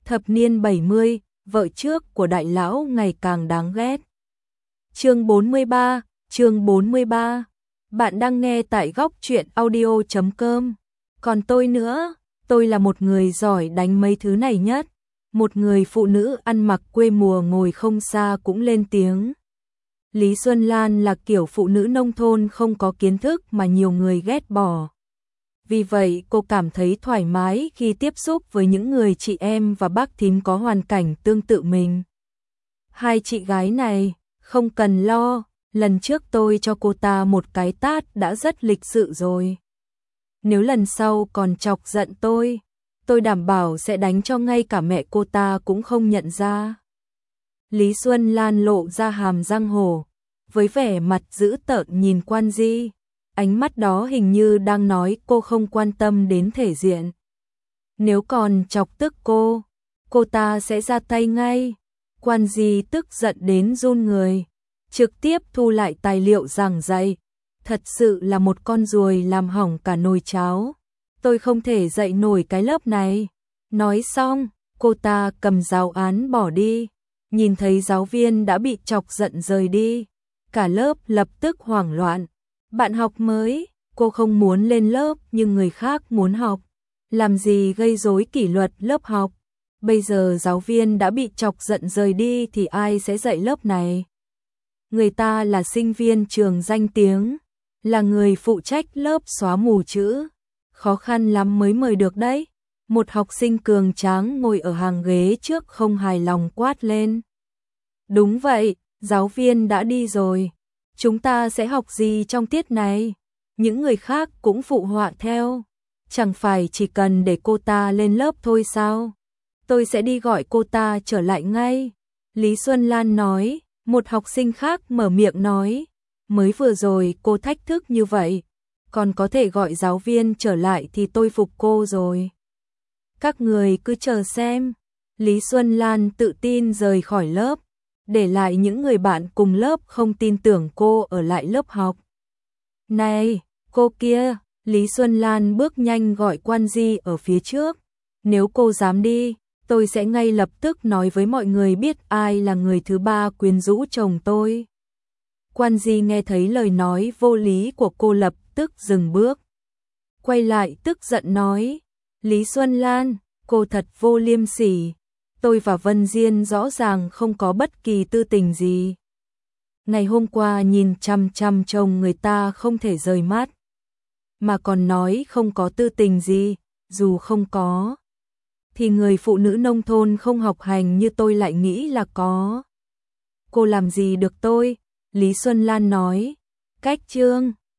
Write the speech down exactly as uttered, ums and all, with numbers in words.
Thập niên bảy mươi, vợ trước của đại lão ngày càng đáng ghét. Chương bốn mươi ba, chương bốn mươi ba. Bạn đang nghe tại góc truyện audio chấm com. Còn tôi nữa, tôi là một người giỏi đánh mấy thứ này nhất. Một người phụ nữ ăn mặc quê mùa ngồi không xa cũng lên tiếng. Lý Xuân Lan là kiểu phụ nữ nông thôn không có kiến thức mà nhiều người ghét bỏ. Vì vậy cô cảm thấy thoải mái khi tiếp xúc với những người chị em và bác thím có hoàn cảnh tương tự mình. Hai chị gái này, không cần lo, lần trước tôi cho cô ta một cái tát đã rất lịch sự rồi. Nếu lần sau còn chọc giận tôi, tôi đảm bảo sẽ đánh cho ngay cả mẹ cô ta cũng không nhận ra. Lý Xuân Lan lộ ra hàm răng hổ, với vẻ mặt dữ tợn nhìn Quan Di. Ánh mắt đó hình như đang nói cô không quan tâm đến thể diện. Nếu còn chọc tức cô, cô ta sẽ ra tay ngay. Quan Di tức giận đến run người, trực tiếp thu lại tài liệu giảng dạy. Thật sự là một con ruồi làm hỏng cả nồi cháo. Tôi không thể dạy nổi cái lớp này. Nói xong, cô ta cầm giáo án bỏ đi. Nhìn thấy giáo viên đã bị chọc giận rời đi, cả lớp lập tức hoảng loạn. Bạn học mới, cô không muốn lên lớp nhưng người khác muốn học. Làm gì gây rối kỷ luật lớp học. Bây giờ giáo viên đã bị chọc giận rời đi thì ai sẽ dạy lớp này? Người ta là sinh viên trường danh tiếng, là người phụ trách lớp xóa mù chữ. Khó khăn lắm mới mời được đấy. Một học sinh cường tráng ngồi ở hàng ghế trước không hài lòng quát lên. Đúng vậy, giáo viên đã đi rồi. Chúng ta sẽ học gì trong tiết này? Những người khác cũng phụ họa theo. Chẳng phải chỉ cần để cô ta lên lớp thôi sao? Tôi sẽ đi gọi cô ta trở lại ngay. Lý Xuân Lan nói. Một học sinh khác mở miệng nói. Mới vừa rồi cô thách thức như vậy, còn có thể gọi giáo viên trở lại thì tôi phục cô rồi. Các người cứ chờ xem. Lý Xuân Lan tự tin rời khỏi lớp, để lại những người bạn cùng lớp không tin tưởng cô ở lại lớp học. Này, cô kia, Lý Xuân Lan bước nhanh gọi Quan Di ở phía trước. Nếu cô dám đi, tôi sẽ ngay lập tức nói với mọi người biết ai là người thứ ba quyến rũ chồng tôi. Quan Di nghe thấy lời nói vô lý của cô lập tức dừng bước. Quay lại tức giận nói, Lý Xuân Lan, cô thật vô liêm sỉ. Tôi và Vân Diên rõ ràng không có bất kỳ tư tình gì. Ngày hôm qua nhìn chăm chăm chồng người ta không thể rời mắt. Mà còn nói không có tư tình gì, dù không có. Thì người phụ nữ nông thôn không học hành như tôi lại nghĩ là có. Cô làm gì được tôi? Lý Xuân Lan nói. Cách chương.